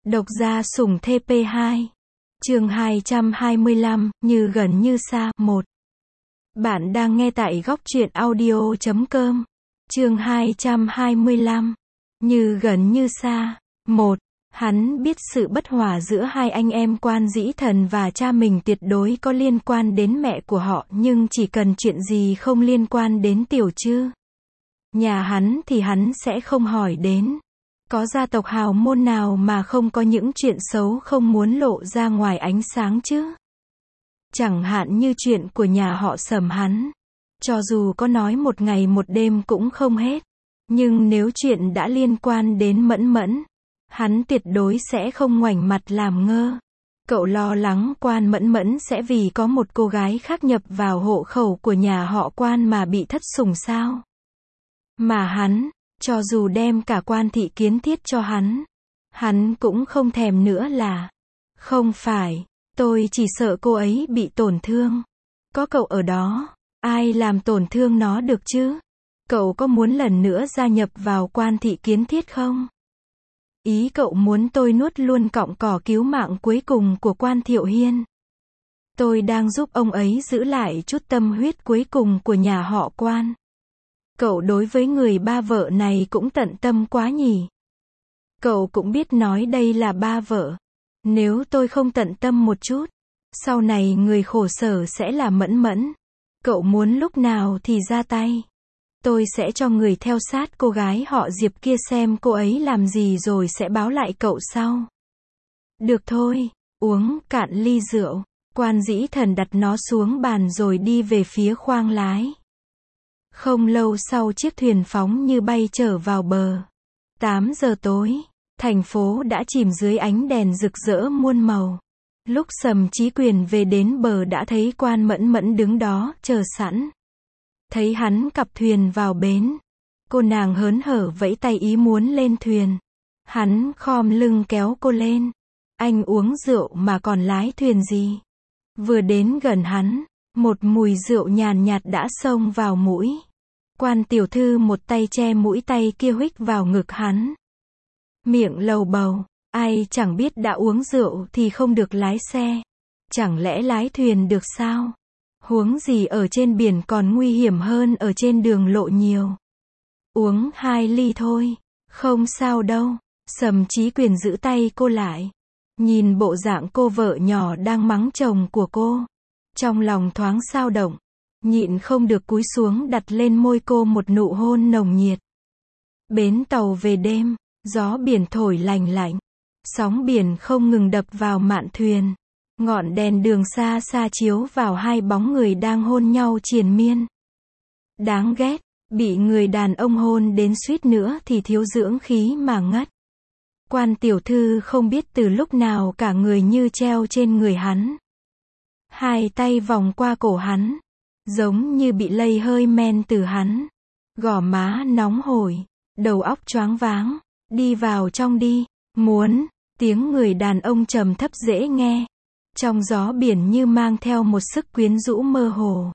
Độc gia sủng TP2. Chương 225, như gần như xa, 1. Bạn đang nghe tại góc truyện audio.com. Chương 225. Như gần như xa, 1. Hắn biết sự bất hòa giữa hai anh em Quan Dĩ Thần và cha mình tuyệt đối có liên quan đến mẹ của họ, nhưng chỉ cần chuyện gì không liên quan đến Tiểu Trư nhà hắn thì hắn sẽ không hỏi đến. Có gia tộc hào môn nào mà không có những chuyện xấu không muốn lộ ra ngoài ánh sáng chứ? Chẳng hạn như chuyện của nhà họ Sầm hắn. Cho dù có nói một ngày một đêm cũng không hết. Nhưng nếu chuyện đã liên quan đến Mẫn Mẫn, hắn tuyệt đối sẽ không ngoảnh mặt làm ngơ. Cậu lo lắng Quan Mẫn Mẫn sẽ vì có một cô gái khác nhập vào hộ khẩu của nhà họ Quan mà bị thất sủng sao? Mà hắn, cho dù đem cả Quan thị kiến thiết cho hắn cũng không thèm nữa là. Không phải, tôi chỉ sợ cô ấy bị tổn thương. Có cậu ở đó, ai làm tổn thương nó được chứ? Cậu có muốn lần nữa gia nhập vào Quan thị kiến thiết không? Ý cậu muốn tôi nuốt luôn cọng cỏ cứu mạng cuối cùng của Quan Thiệu Hiên. Tôi đang giúp ông ấy giữ lại chút tâm huyết cuối cùng của nhà họ Quan. Cậu đối với người ba vợ này cũng tận tâm quá nhỉ. Cậu cũng biết nói đây là ba vợ. Nếu tôi không tận tâm một chút, sau này người khổ sở sẽ là Mẫn Mẫn. Cậu muốn lúc nào thì ra tay. Tôi sẽ cho người theo sát cô gái họ Diệp kia xem cô ấy làm gì rồi sẽ báo lại cậu sau. Được thôi, uống cạn ly rượu. Quan Dĩ Thần đặt nó xuống bàn rồi đi về phía khoang lái. Không lâu sau chiếc thuyền phóng như bay trở vào bờ. 8 giờ tối, thành phố đã chìm dưới ánh đèn rực rỡ muôn màu. Lúc Sầm Chí Quyền về đến bờ đã thấy Quan Mẫn Mẫn đứng đó, chờ sẵn. Thấy hắn cặp thuyền vào bến, cô nàng hớn hở vẫy tay ý muốn lên thuyền. Hắn khom lưng kéo cô lên. Anh uống rượu mà còn lái thuyền gì? Vừa đến gần hắn, một mùi rượu nhàn nhạt đã xông vào mũi. Quan tiểu thư một tay che mũi, tay kia huých vào ngực hắn. Miệng lầu bầu, ai chẳng biết đã uống rượu thì không được lái xe. Chẳng lẽ lái thuyền được sao? Huống gì ở trên biển còn nguy hiểm hơn ở trên đường lộ nhiều. Uống 2 ly thôi, không sao đâu. Sầm Chí Quyền giữ tay cô lại. Nhìn bộ dạng cô vợ nhỏ đang mắng chồng của cô. Trong lòng thoáng xao động. Nhịn không được cúi xuống đặt lên môi cô một nụ hôn nồng nhiệt. Bến tàu về đêm, gió biển thổi lành lạnh. Sóng biển không ngừng đập vào mạn thuyền. Ngọn đèn đường xa xa chiếu vào hai bóng người đang hôn nhau triền miên. Đáng ghét, bị người đàn ông hôn đến suýt nữa thì thiếu dưỡng khí mà ngất. Quan tiểu thư không biết từ lúc nào cả người như treo trên người hắn. Hai tay vòng qua cổ hắn, giống như bị lây hơi men từ hắn. Gò má nóng hổi, đầu óc choáng váng. Đi vào trong đi, muốn. Tiếng người đàn ông trầm thấp dễ nghe. Trong gió biển như mang theo một sức quyến rũ mơ hồ.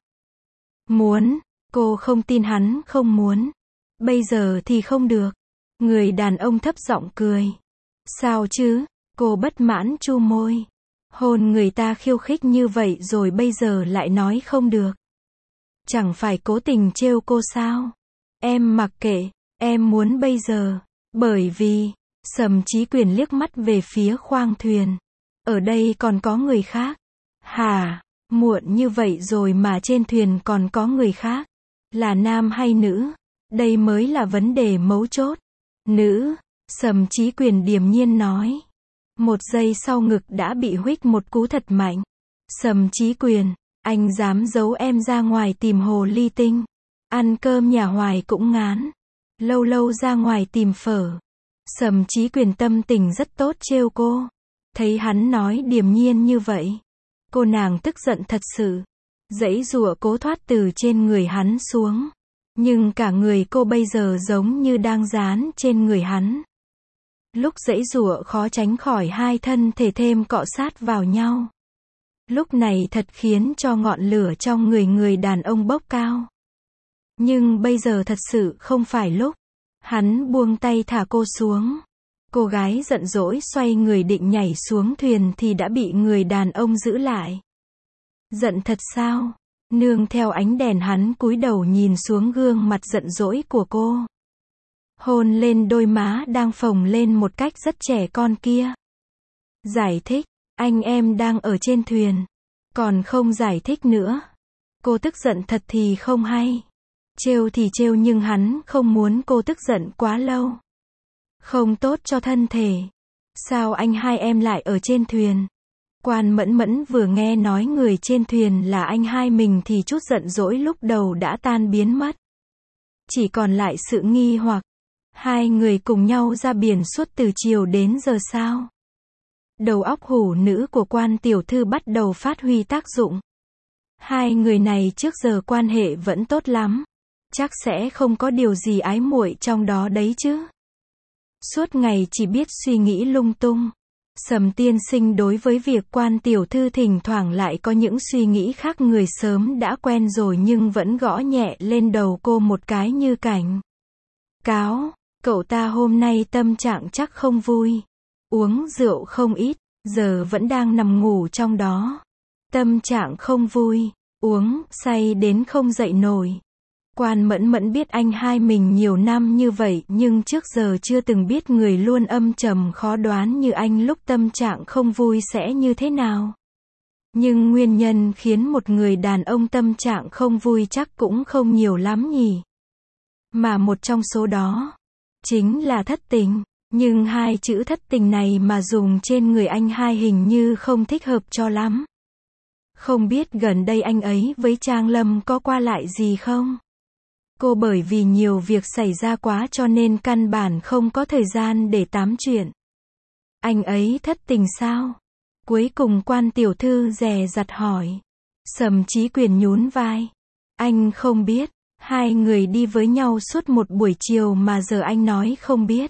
Muốn, cô không tin hắn không muốn. Bây giờ thì không được. Người đàn ông thấp giọng cười. Sao chứ? Cô bất mãn chu môi. Hôn người ta khiêu khích như vậy rồi bây giờ lại nói không được. Chẳng phải cố tình trêu cô sao? Em mặc kệ, em muốn bây giờ. Bởi vì, Sầm Chí Quyền liếc mắt về phía khoang thuyền. Ở đây còn có người khác. Hả? Muộn như vậy rồi mà trên thuyền còn có người khác. Là nam hay nữ? Đây mới là vấn đề mấu chốt. Nữ, Sầm Chí Quyền điềm nhiên nói. Một giây sau ngực đã bị huých một cú thật mạnh. Sầm Chí Quyền, anh dám giấu em ra ngoài tìm hồ ly tinh. Ăn cơm nhà hoài cũng ngán. Lâu lâu ra ngoài tìm phở. Sầm Chí Quyền tâm tình rất tốt trêu cô. Thấy hắn nói điềm nhiên như vậy, cô nàng tức giận thật sự. Giãy giụa cố thoát từ trên người hắn xuống. Nhưng cả người cô bây giờ giống như đang dán trên người hắn. Lúc giãy giụa khó tránh khỏi hai thân thể thêm cọ sát vào nhau. Lúc này thật khiến cho ngọn lửa trong người đàn ông bốc cao. Nhưng bây giờ thật sự không phải lúc. Hắn buông tay thả cô xuống. Cô gái giận dỗi xoay người định nhảy xuống thuyền thì đã bị người đàn ông giữ lại. Giận thật sao? Nương theo ánh đèn hắn cúi đầu nhìn xuống gương mặt giận dỗi của cô. Hôn lên đôi má đang phồng lên một cách rất trẻ con kia. Giải thích, anh em đang ở trên thuyền. Còn không giải thích nữa. Cô tức giận thật thì không hay. Trêu thì trêu nhưng hắn không muốn cô tức giận quá lâu. Không tốt cho thân thể. Sao anh hai em lại ở trên thuyền? Quan Mẫn Mẫn vừa nghe nói người trên thuyền là anh hai mình thì chút giận dỗi lúc đầu đã tan biến mất. Chỉ còn lại sự nghi hoặc. Hai người cùng nhau ra biển suốt từ chiều đến giờ sao? Đầu óc hủ nữ của Quan tiểu thư bắt đầu phát huy tác dụng. Hai người này trước giờ quan hệ vẫn tốt lắm. Chắc sẽ không có điều gì ái muội trong đó đấy chứ. Suốt ngày chỉ biết suy nghĩ lung tung. Sầm tiên sinh đối với việc Quan tiểu thư thỉnh thoảng lại có những suy nghĩ khác người sớm đã quen rồi nhưng vẫn gõ nhẹ lên đầu cô một cái như cảnh cáo. Cậu ta hôm nay tâm trạng chắc không vui. Uống rượu không ít, giờ vẫn đang nằm ngủ trong đó. Tâm trạng không vui, uống, say đến không dậy nổi. Quan Mẫn Mẫn biết anh hai mình nhiều năm như vậy nhưng trước giờ chưa từng biết người luôn âm trầm khó đoán như anh lúc tâm trạng không vui sẽ như thế nào. Nhưng nguyên nhân khiến một người đàn ông tâm trạng không vui chắc cũng không nhiều lắm nhỉ. Mà một trong số đó, chính là thất tình. Nhưng hai chữ thất tình này mà dùng trên người anh hai hình như không thích hợp cho lắm. Không biết gần đây anh ấy với Trang Lâm có qua lại gì không? Cô bởi vì nhiều việc xảy ra quá cho nên căn bản không có thời gian để tám chuyện. Anh ấy thất tình sao? Cuối cùng Quan tiểu thư dè dặt hỏi. Sầm Chí Quyền nhún vai. Anh không biết. Hai người đi với nhau suốt một buổi chiều mà giờ anh nói không biết.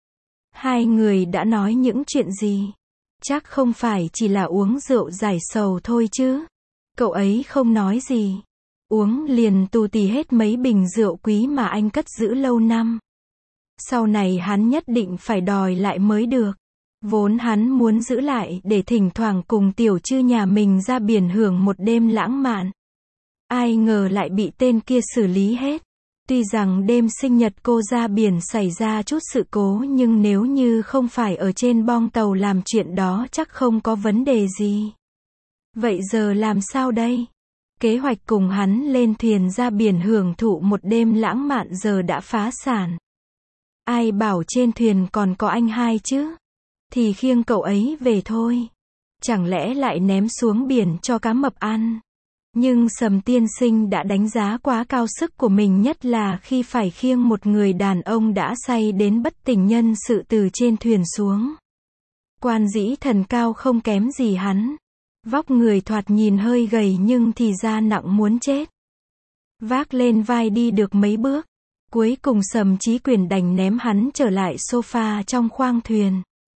Hai người đã nói những chuyện gì? Chắc không phải chỉ là uống rượu giải sầu thôi chứ. Cậu ấy không nói gì. Uống liền tù tì hết mấy bình rượu quý mà anh cất giữ lâu năm. Sau này hắn nhất định phải đòi lại mới được. Vốn hắn muốn giữ lại để thỉnh thoảng cùng tiểu chư nhà mình ra biển hưởng một đêm lãng mạn. Ai ngờ lại bị tên kia xử lý hết. Tuy rằng đêm sinh nhật cô ra biển xảy ra chút sự cố nhưng nếu như không phải ở trên bong tàu làm chuyện đó chắc không có vấn đề gì. Vậy giờ làm sao đây? Kế hoạch cùng hắn lên thuyền ra biển hưởng thụ một đêm lãng mạn giờ đã phá sản. Ai bảo trên thuyền còn có anh hai chứ? Thì khiêng cậu ấy về thôi. Chẳng lẽ lại ném xuống biển cho cá mập ăn? Nhưng Sầm tiên sinh đã đánh giá quá cao sức của mình nhất là khi phải khiêng một người đàn ông đã say đến bất tỉnh nhân sự từ trên thuyền xuống. Quan Dĩ Thần cao không kém gì hắn. Vóc người thoạt nhìn hơi gầy nhưng thì da nặng muốn chết. Vác lên vai đi được mấy bước. Cuối cùng Sầm Chí Quyền đành ném hắn trở lại sofa trong khoang thuyền.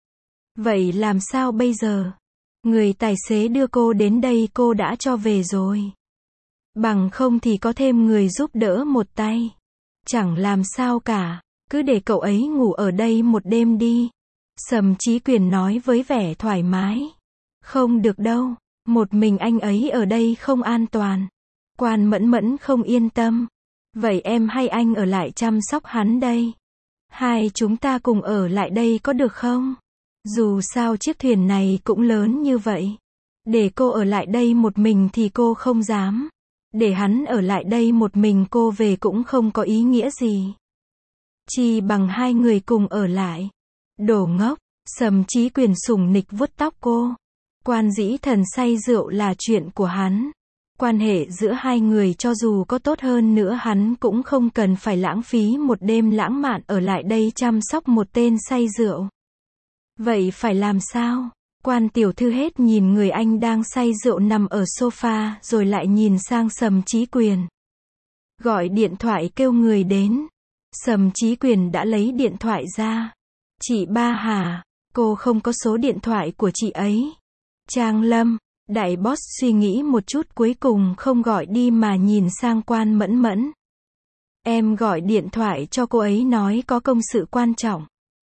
Vậy làm sao bây giờ? Người tài xế đưa cô đến đây cô đã cho về rồi. Bằng không thì có thêm người giúp đỡ một tay. Chẳng làm sao cả, cứ để cậu ấy ngủ ở đây một đêm đi. Sầm Chí Quyền nói với vẻ thoải mái. Không được đâu, một mình anh ấy ở đây không an toàn. Quan Mẫn Mẫn không yên tâm. Vậy em hay anh ở lại chăm sóc hắn đây? Hai chúng ta cùng ở lại đây có được không? Dù sao chiếc thuyền này cũng lớn như vậy. Để cô ở lại đây một mình thì cô không dám. Để hắn ở lại đây một mình cô về cũng không có ý nghĩa gì. Chỉ bằng hai người cùng ở lại. Đồ ngốc, Sầm Chí Quyền sủng nịch vuốt tóc cô. Quan Dĩ Thần say rượu là chuyện của hắn. Quan hệ giữa hai người cho dù có tốt hơn nữa hắn cũng không cần phải lãng phí một đêm lãng mạn ở lại đây chăm sóc một tên say rượu. Vậy phải làm sao? Quan tiểu thư hết nhìn người anh đang say rượu nằm ở sofa rồi lại nhìn sang Sầm Chí Quyền. Gọi điện thoại kêu người đến. Sầm Chí Quyền đã lấy điện thoại ra. Chị Ba hả? Cô không có số điện thoại của chị ấy. Trang Lâm, đại boss suy nghĩ một chút cuối cùng không gọi đi mà nhìn sang Quan Mẫn Mẫn. Em gọi điện thoại cho cô ấy nói có công sự quan trọng.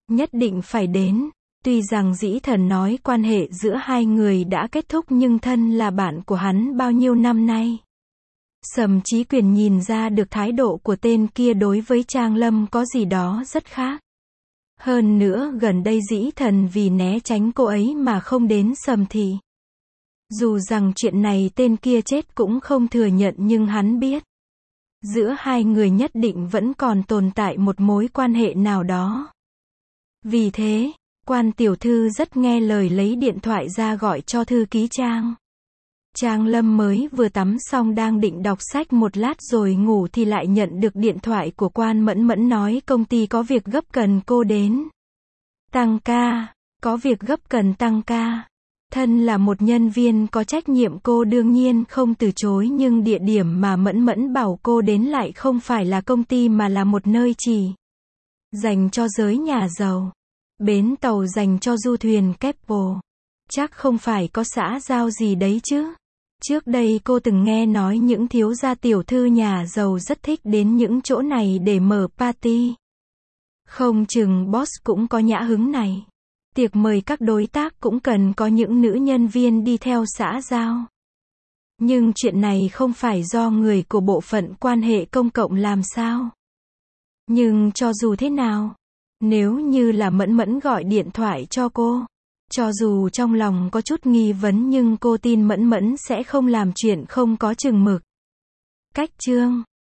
Nhất định phải đến. Tuy rằng Dĩ Thần nói quan hệ giữa hai người đã kết thúc nhưng thân là bạn của hắn bao nhiêu năm nay. Sầm Chí Quyền nhìn ra được thái độ của tên kia đối với Trang Lâm có gì đó rất khác. Hơn nữa gần đây Dĩ Thần vì né tránh cô ấy mà không đến Sầm Thị. Dù rằng chuyện này tên kia chết cũng không thừa nhận nhưng hắn biết. Giữa hai người nhất định vẫn còn tồn tại một mối quan hệ nào đó. Vì thế, Quan tiểu thư rất nghe lời lấy điện thoại ra gọi cho thư ký Trang. Trang Lâm mới vừa tắm xong đang định đọc sách một lát rồi ngủ thì lại nhận được điện thoại của Quan Mẫn Mẫn nói công ty có việc gấp cần cô đến. Tăng ca, có việc gấp cần tăng ca. Thân là một nhân viên có trách nhiệm cô đương nhiên không từ chối nhưng địa điểm mà Mẫn Mẫn bảo cô đến lại không phải là công ty mà là một nơi chỉ dành cho giới nhà giàu. Bến tàu dành cho du thuyền Keppel. Chắc không phải có xã giao gì đấy chứ. Trước đây cô từng nghe nói những thiếu gia tiểu thư nhà giàu rất thích đến những chỗ này để mở party. Không chừng boss cũng có nhã hứng này. Tiệc mời các đối tác cũng cần có những nữ nhân viên đi theo xã giao. Nhưng chuyện này không phải do người của bộ phận quan hệ công cộng làm sao. Nhưng cho dù thế nào, nếu như là Mẫn Mẫn gọi điện thoại cho cô, cho dù trong lòng có chút nghi vấn nhưng cô tin Mẫn Mẫn sẽ không làm chuyện không có chừng mực. Cách chương